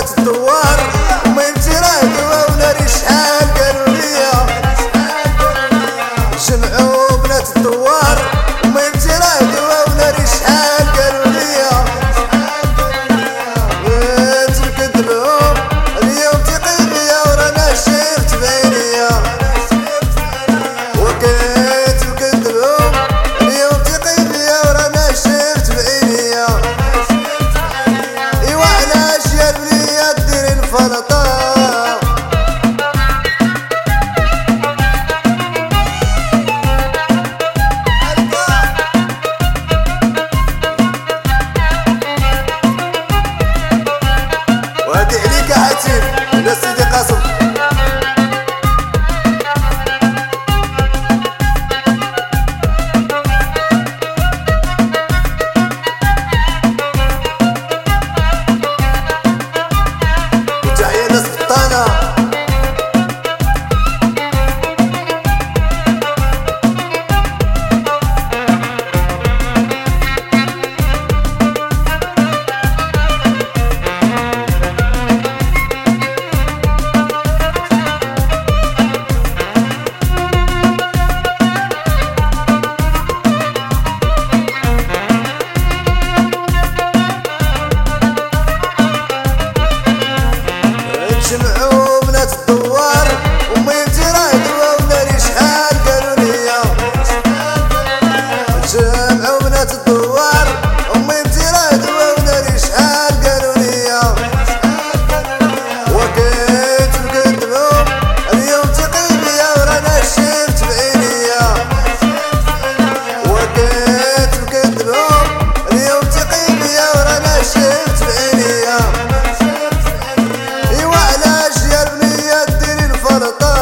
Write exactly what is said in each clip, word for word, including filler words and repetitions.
بنات الدوار وما يمشي راه دوا وناري شحال قالوا ليا جمعوا بنات الدوار وما يمشي راه دوا وناري شحال قالوا ليا تنكذبهم اليوم تيقي بيا ورانا شفت بعينيا وكنت نكذبهم اليوم تيقي بيا ورانا شفت بعينيا ايوا علاش يا بنية ديري الفلطة وهادي عليك يا حاتم ولا سيدي قاسم وتحية ناس بطانة جمعوا بنات الدوار وما يمشي راه دوا وناري شحال قالوا ليا جمعوا بنات الدوار وما يمشي راه دوا وناري شحال قالوا ليا وكنت نكذبهم اليوم تيقي بيا ورانا شفت بعينيا وكنت نكذبهم اليوم تيقي بيا ورانا شفت بعينيا ايوا علاش يا بنية ديري الفلطة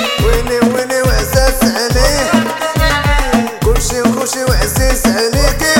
وعزيز عليك